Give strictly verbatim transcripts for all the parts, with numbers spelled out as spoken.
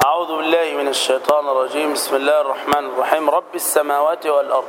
أعوذ بالله من الشيطان الرجيم. بسم الله الرحمن الرحيم. رب السماوات والأرض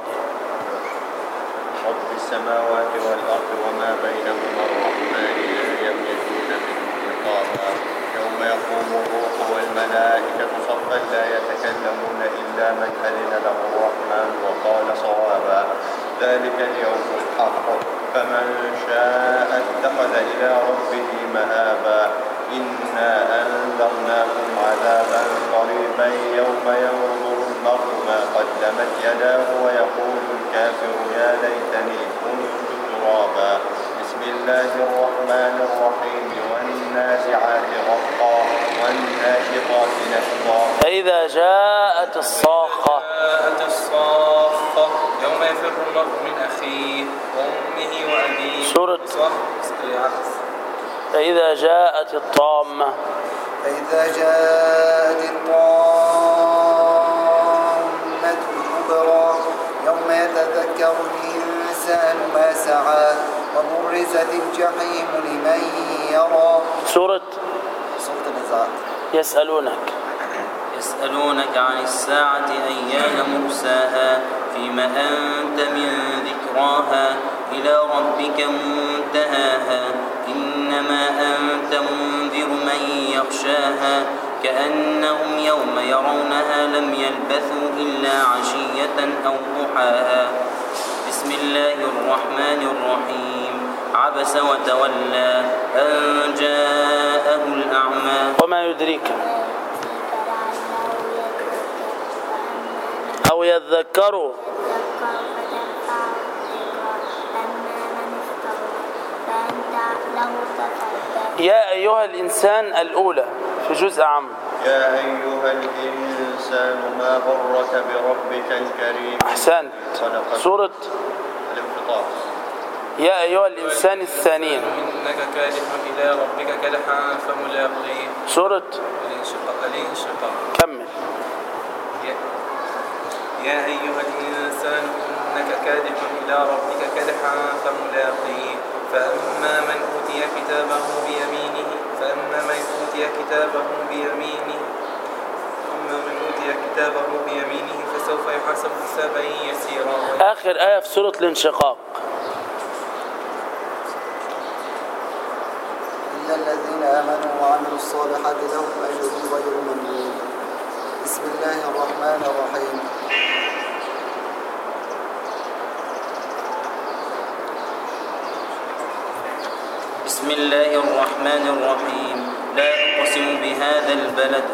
رب السماوات والأرض وما بينهما الرحمن لا يملكون منه خطابا يوم يقوم الروح والملائكة صفا لا يتكلمون إلا من أذن له الرحمن وقال صوابا ذلك اليوم الحق فمن شاء اتخذ إلى ربه مآبا إنا أنذرناكم عذابا قريبا يوم ينظر المرء ما قدمت يداه ويقول الكافر يا ليتني كنت ترابا بسم الله الرحمن الرحيم والنازعات غرقا والناشطات نشطا فإذا جاءت الصاخة جاءت الصاخة يوم يفر المرء من أخيه وأمه وأبيه سورة فإذا جاءت الطامة فإذا جاءت الطامة الكبرى يوم يتذكر الإنسان ما سعى وبرزت الجحيم لمن يرى. سورة سورة النزعات. يسألونك يسألونك عن الساعة أيان مرساها فيما أنت من ذكراها إلى ربك منتهاها إنما أنت منذر من يخشاها كأنهم يوم يرونها لم يلبثوا إلا عشية أو ضحاها. بسم الله الرحمن الرحيم. عبس وتولى أن جاءه الأعمى. وما يدريك أو يذكروا يا أيها الإنسان الأولى في جزء عام. يا أيها الإنسان ما غرك بربك الكريم. أحسنت. سورة الانفطار. يا أيها الإنسان الثانية. إنك كادح إلى ربك كدحا فملاقيه. سورة الانشقاق. كمل. يا أيها الإنسان إنك كادح إلى ربك كدحا فملاقيه فأما من أوتي كتابه بيمينه فأما من أوتي كتابه بيمينه أما من أوتي كتابه بيمينه فسوف يحاسب حسابا يسيرا. آخر آية في سورة الانشقاق. إلا الذين آمنوا وعملوا الصالحات لهم أجر غير ممنون. بسم الله الرحمن الرحيم. بسم الله الرحمن الرحيم. لا أقسم بهذا البلد.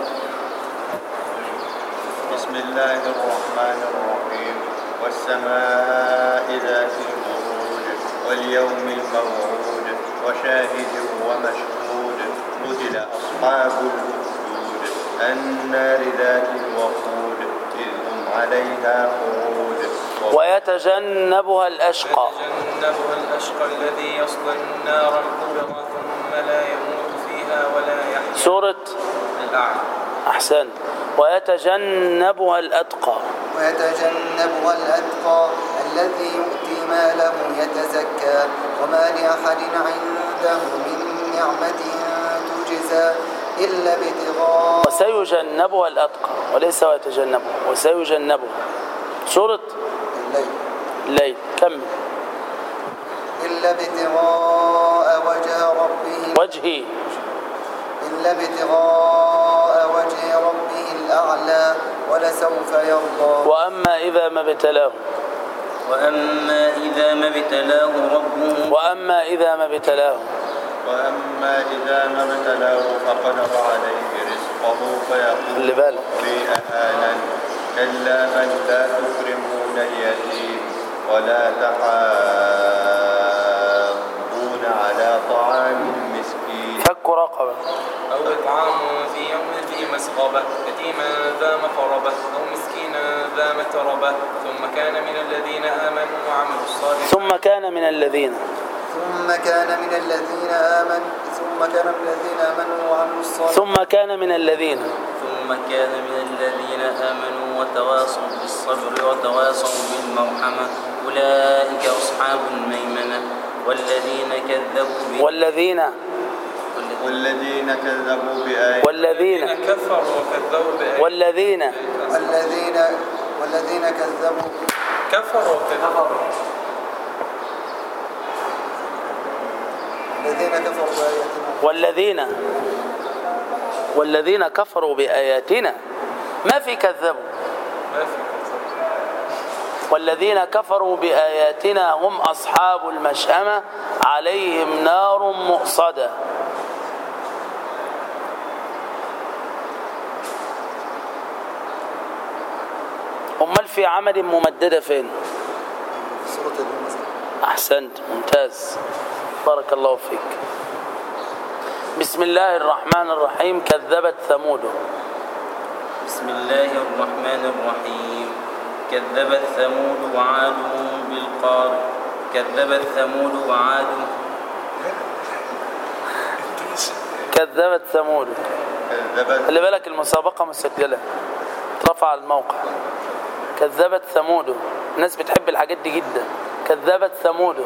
بسم الله الرحمن الرحيم. والسماء ذات البروج واليوم الموعود وشاهد ومشهود قتل أصحاب الأخدود النار ذات الوقود إذ هم عليها قعود ويتجنبها الأشقى ويتجنبها الأشقى الذي يصلى النار الكبرى ثم لا يموت فيها ولا يحيا. سورة الأعلى. أحسن. ويتجنبها الأتقى ويتجنبها الأتقى الذي يؤتي ماله يتزكى وما لأحد عنده من نعمة تجزى إلا ابتغاء. وسيجنبها الأتقى وليس ويتجنبها وسيجنبها. سورة الليل. الليل. كمل. إلا ابتغاء وجه ربه وجهي إلا ابتغاء وجه ربه الأعلى ولسوف يرضى. وأما إذا ما ابتلاه وأما إذا ما ابتلاه ربه وأما إذا ما ابتلاه وأما إذا ما ابتلاه فقدر عليه رزقه اللي فيقول بالك. ربي أهانن كلا بل لا تكرمون اليتيم ولا تحاضون على طعام المسكين. فك رقبة أو إطعام في يوم ذي مسغبة يتيما ذا مقربة أو مسكينا ذا متربة ثم كان من الذين آمنوا وعملوا الصالحات ثم كان من الذين ثم كان من الذين آمنوا ثم كان من الذين آمنوا وعملوا الصالحات ثم كان من الذين ثم كان من الذين آمنوا وتواصوا بالصبر وتواصوا بالمرحمة أولئك أصحاب الميمنة والذين كذبوا والذين والذين كذبوا بآياتنا والذين كفروا وكذبوا بآياتنا والذين والذين والذين كذبوا كفروا وكذبوا الذين كفروا بآياتنا والذين والذين كفروا بآياتنا ما في كذبوا. ما في كذب. والذين كفروا بآياتنا هم أصحاب المشأمة عليهم نار مؤصدة. أمال في عمل ممددة فين؟ سورة الهمزة. أحسنت، ممتاز، بارك الله فيك. بسم الله الرحمن الرحيم. كذبت ثمود. بسم الله الرحمن الرحيم. كذبت ثمود وعاد بالقارعة. كذبت ثمود وعاد كذبت ثمود. كذبت خلي بالك المسابقة مسجلة، اترفع الموقع. كذبت ثمود، الناس بتحب الحاجات دي جدا. كذبت ثمود.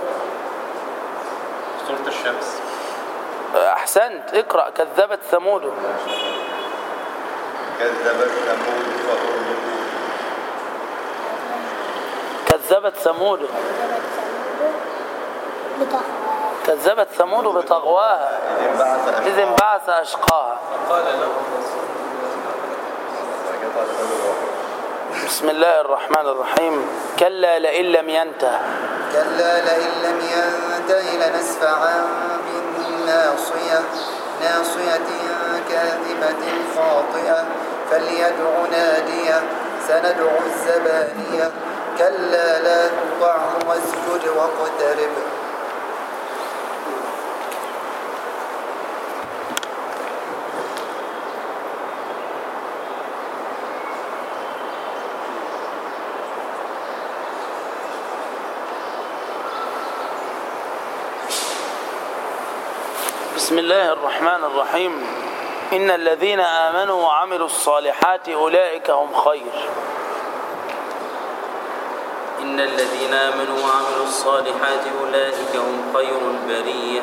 سورة الشمس. أحسنت، اقرأ. كذبت ثمود. كذبت ثمود فأهلكوا. كذبت ثمود. كذبت ثمود بطغواها إذ انبعث إذ انبعث أشقاها. قال لهم بسم الله الرحمن الرحيم. كلا لئن لم ينته. كلا لئن لم ينته لنسفعا بالناصية ناصية كاذبة خاطئة فليدع نادية سندع الزبانية كلا لا تطعه واسجد واقترب. بسم الله الرحمن الرحيم. إن الذين آمنوا وعملوا الصالحات أولئك هم خير. إن الذين آمنوا وعملوا الصالحات أولئك هم خير البرية.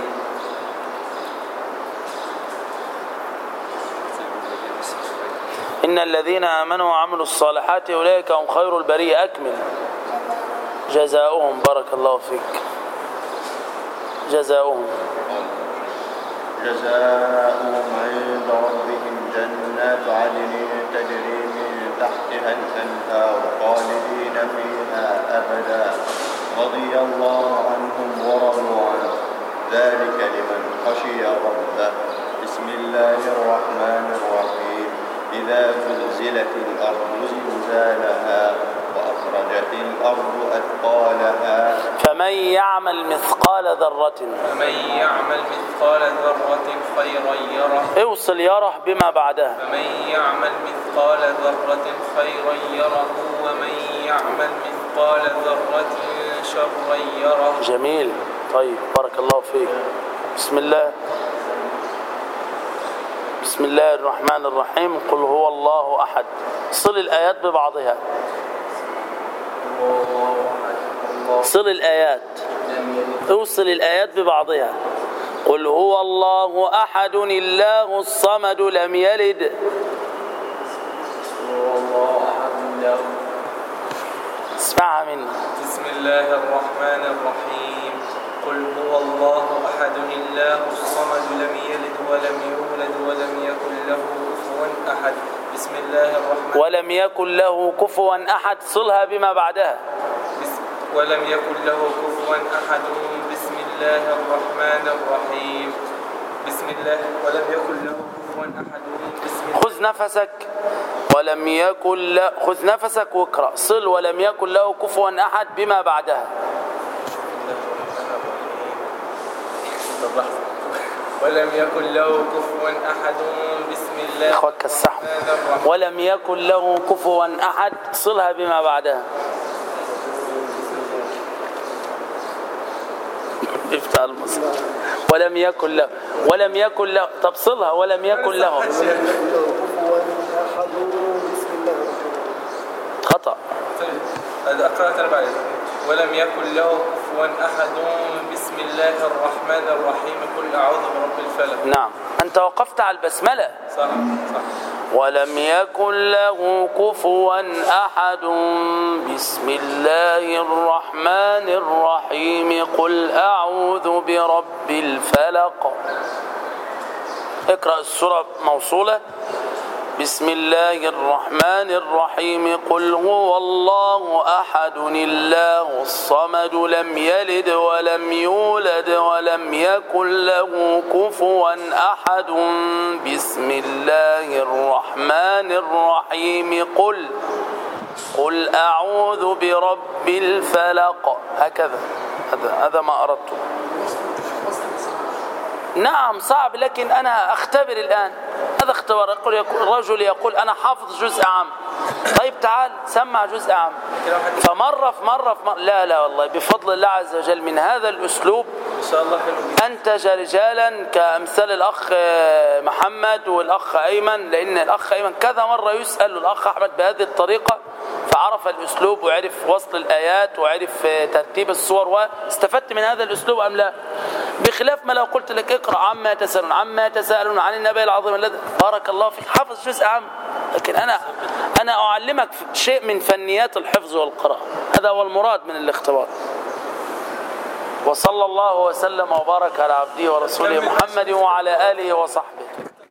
إن الذين آمنوا وعملوا الصالحات أولئك هم خير البرية. أكمل. جزاؤهم، بارك الله فيك. جزاؤهم جزاؤهم عند ربهم جنات عدن تجري من تحتها الأنهار خالدين فيها أبدا رضي الله عنهم ورضوا عنه ذلك لمن خشي ربه. بسم الله الرحمن الرحيم. إذا زلزلت الأرض زلزالها وأخرجت الأرض أثقالها فمن يعمل مثقال ذرة فمن يعمل مثقال ذرة خيرا يره. اوصل يره بما بعدها. فمن يعمل مثقال ذرة خيرا يره ومن يعمل مثقال ذرة شرا يره. جميل، طيب، بارك الله فيك. بسم الله بسم الله الرحمن الرحيم. قل هو الله أحد. صل الآيات ببعضها. صل الآيات، اوصل الآيات ببعضها. قل هو الله أحد الله الصمد لم يلد. اسمعها مني. بسم الله الرحمن الرحيم. قل هو الله أحد الله الصمد لم يلد ولم يولد ولم يكن له كفوا أحد. بسم الله الرحمن ولم يكن له كفوا أحد. صلها بما بعدها. بسم ولم يكن له كفوا أحد. بسم الله الرحمن الرحيم. بسم الله ولم يكن له كفوا أحد. بسم الله خذ نفسك. ولم يكن له خذ نفسك واقرأ. صل ولم يكن له كفوا أحد بما بعدها. ولم يكن له كفوا أحد. بسم الله إخوك السحب. ولم يكن له كفوا أحد. صلها بما بعدها. افتح المصحف. ولم يكن له ولم يكن له طب صلها. ولم يكن له خطأ. أقرأت أربعة. ولم يكن له كفوا أحد. بسم الله الرحمن الرحيم. قل أعوذ برب الفلق. نعم. أنت وقفت على البسملة. صح صح. ولم يكن له كفوا أحد. بسم الله الرحمن الرحيم. قل أعوذ برب الفلق. اقرأ السورة موصولة. بسم الله الرحمن الرحيم. قل هو الله أحد الله الصمد لم يلد ولم يولد ولم يكن له كفوا أحد. بسم الله الرحمن الرحيم. قل قل أعوذ برب الفلق. هكذا هذا هذا ما أردته. نعم صعب، لكن أنا أختبر الآن. هذا اختبار. يقول الرجل يقول أنا حافظ جزء عام. طيب تعال سمع جزء عام. فمرة في مرة في مرة. لا لا والله بفضل الله عز وجل من هذا الأسلوب إن شاء الله حلو. أنتج رجالا كأمثال الأخ محمد والأخ أيمن، لأن الأخ أيمن كذا مرة يسأل الأخ أحمد بهذه الطريقة فعرف الأسلوب وعرف وصل الآيات وعرف ترتيب الصور. واستفدت من هذا الأسلوب أم لا؟ بخلاف ما لو قلت لك اقرأ عما يتساءلون عما يتساءلون عن النبي العظيم الذي بارك الله فيك حافظ جزء عام، لكن أنا أنا أعلمك شيء من فنيات الحفظ والقراءة. هذا هو المراد من الاختبار. وصلى الله وسلم وبارك على عبده ورسوله محمد وعلى آله وصحبه.